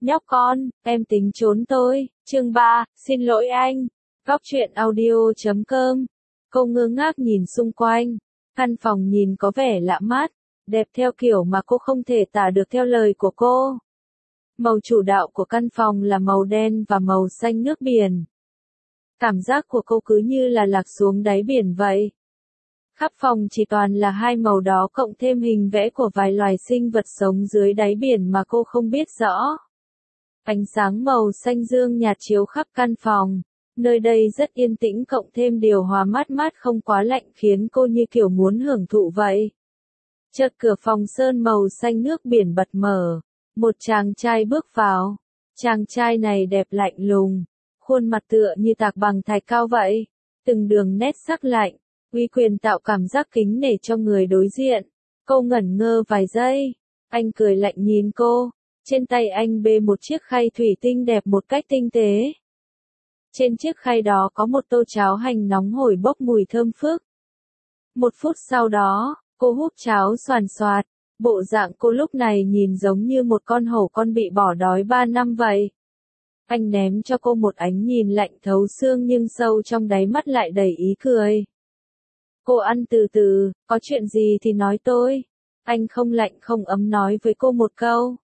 Nhóc con, em tính trốn tôi. Chương 3, xin lỗi anh. Góc truyện audio.com. Cô ngơ ngác nhìn xung quanh. Căn phòng nhìn có vẻ lạ mắt, đẹp theo kiểu mà cô không thể tả được theo lời của cô. Màu chủ đạo của căn phòng là màu đen và màu xanh nước biển. Cảm giác của cô cứ như là lạc xuống đáy biển vậy. Khắp phòng chỉ toàn là hai màu đó cộng thêm hình vẽ của vài loài sinh vật sống dưới đáy biển mà cô không biết rõ. Ánh sáng màu xanh dương nhạt chiếu khắp căn phòng. Nơi đây rất yên tĩnh cộng thêm điều hòa mát mát không quá lạnh khiến cô như kiểu muốn hưởng thụ vậy. Chợt cửa phòng sơn màu xanh nước biển bật mở. Một chàng trai bước vào. Chàng trai này đẹp lạnh lùng. Khuôn mặt tựa như tạc bằng thạch cao vậy. Từng đường nét sắc lạnh. Uy quyền tạo cảm giác kính nể cho người đối diện. Cô ngẩn ngơ vài giây. Anh cười lạnh nhìn cô. Trên tay anh bê một chiếc khay thủy tinh đẹp một cách tinh tế. Trên chiếc khay đó có một tô cháo hành nóng hổi bốc mùi thơm phức. 1 phút sau đó, cô húp cháo xoàn xoạt. Bộ dạng cô lúc này nhìn giống như một con hổ con bị bỏ đói 3 năm vậy. Anh ném cho cô một ánh nhìn lạnh thấu xương nhưng sâu trong đáy mắt lại đầy ý cười. Cô ăn từ từ, có chuyện gì thì nói tôi. Anh không lạnh không ấm nói với cô một câu.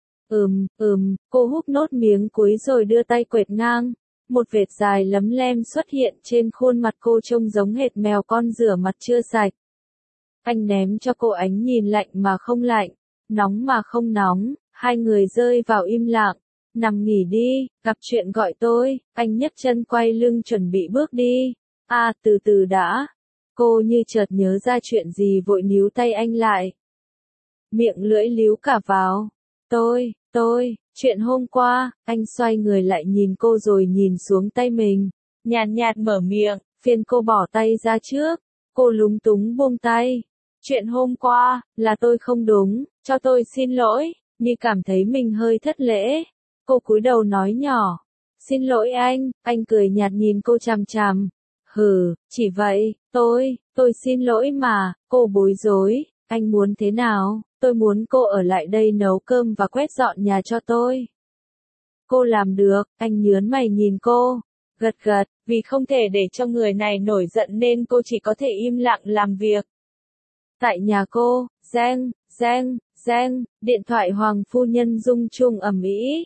Cô húp nốt miếng cuối rồi đưa tay quệt ngang. Một vệt dài lấm lem xuất hiện trên khuôn mặt cô trông giống hệt mèo con rửa mặt chưa sạch. Anh ném cho cô ánh nhìn lạnh mà không lạnh, nóng mà không nóng, hai người rơi vào im lặng. Nằm nghỉ đi, gặp chuyện gọi tôi. Anh nhấc chân quay lưng chuẩn bị bước đi. Từ từ đã. Cô như chợt nhớ ra chuyện gì vội níu tay anh lại. Miệng lưỡi líu cả vào. Chuyện hôm qua. Anh xoay người lại nhìn cô rồi nhìn xuống tay mình. Nhàn nhạt mở miệng, phiền cô bỏ tay ra trước. Cô lúng túng buông tay. Chuyện hôm qua, là tôi không đúng, cho tôi xin lỗi. Như cảm thấy mình hơi thất lễ. Cô cúi đầu nói nhỏ. Xin lỗi anh cười nhạt nhìn cô chằm chằm. Chỉ vậy, tôi xin lỗi mà. Cô bối rối. Anh muốn thế nào? Tôi muốn cô ở lại đây nấu cơm và quét dọn nhà cho tôi. Cô làm được. Anh nhướng mày nhìn cô. Gật, vì không thể để cho người này nổi giận nên cô chỉ có thể im lặng làm việc. Tại nhà cô, reng, điện thoại Hoàng phu nhân rung chuông ầm ĩ.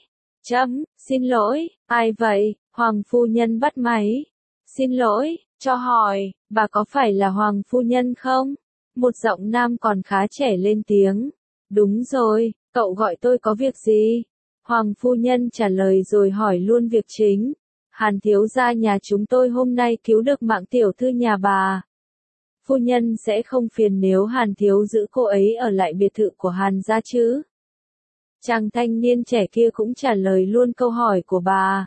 Xin lỗi, ai vậy? Hoàng phu nhân bắt máy. Xin lỗi, cho hỏi, bà có phải là Hoàng phu nhân không? Một giọng nam còn khá trẻ lên tiếng. Đúng rồi, cậu gọi tôi có việc gì? Hoàng phu nhân trả lời rồi hỏi luôn việc chính. Hàn thiếu gia nhà chúng tôi hôm nay cứu được mạng tiểu thư nhà bà. Phu nhân sẽ không phiền nếu Hàn thiếu giữ cô ấy ở lại biệt thự của Hàn gia chứ? Chàng thanh niên trẻ kia cũng trả lời luôn câu hỏi của bà.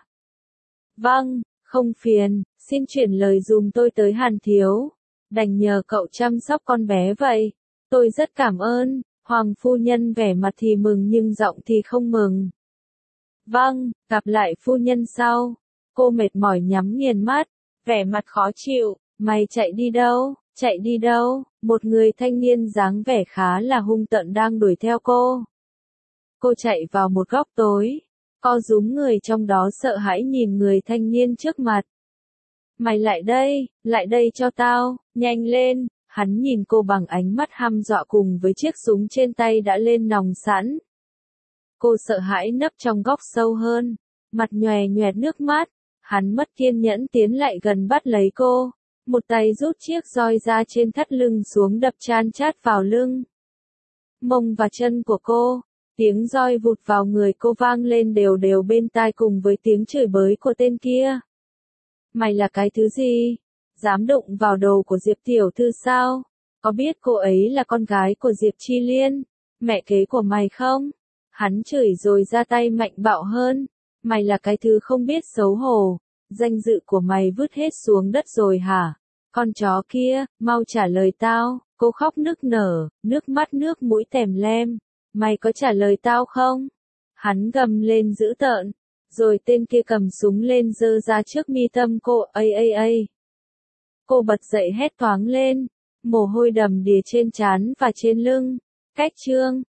Vâng, không phiền, xin chuyển lời dùm tôi tới Hàn thiếu. Đành nhờ cậu chăm sóc con bé vậy. Tôi rất cảm ơn. Hoàng phu nhân vẻ mặt thì mừng nhưng giọng thì không mừng. Vâng, gặp lại phu nhân sau. Cô mệt mỏi nhắm nghiền mắt, vẻ mặt khó chịu. Mày chạy đi đâu? Một người thanh niên dáng vẻ khá là hung tợn đang đuổi theo cô. Cô chạy vào một góc tối. Co rúm người trong đó sợ hãi nhìn người thanh niên trước mặt. Mày lại đây cho tao, nhanh lên. Hắn nhìn cô bằng ánh mắt hăm dọa cùng với chiếc súng trên tay đã lên nòng sẵn. Cô sợ hãi nấp trong góc sâu hơn, mặt nhòe nhoẹt nước mắt. Hắn mất kiên nhẫn tiến lại gần bắt lấy cô. Một tay rút chiếc roi ra trên thắt lưng xuống đập chan chát vào lưng, mông và chân của cô. Tiếng roi vụt vào người cô vang lên đều đều bên tai cùng với tiếng chửi bới của tên kia. Mày là cái thứ gì? Dám đụng vào đồ của Diệp tiểu thư sao? Có biết cô ấy là con gái của Diệp Chi Liên, mẹ kế của mày không? Hắn chửi rồi ra tay mạnh bạo hơn. Mày là cái thứ không biết xấu hổ. Danh dự của mày vứt hết xuống đất rồi hả? Con chó kia, mau trả lời tao. Cô khóc nức nở, nước mắt nước mũi tèm lem. Mày có trả lời tao không? Hắn gầm lên dữ tợn. Rồi tên kia cầm súng lên giơ ra trước mi tâm cô. Cô bật dậy hét toáng lên. Mồ hôi đầm đìa trên trán và trên lưng. Cách chương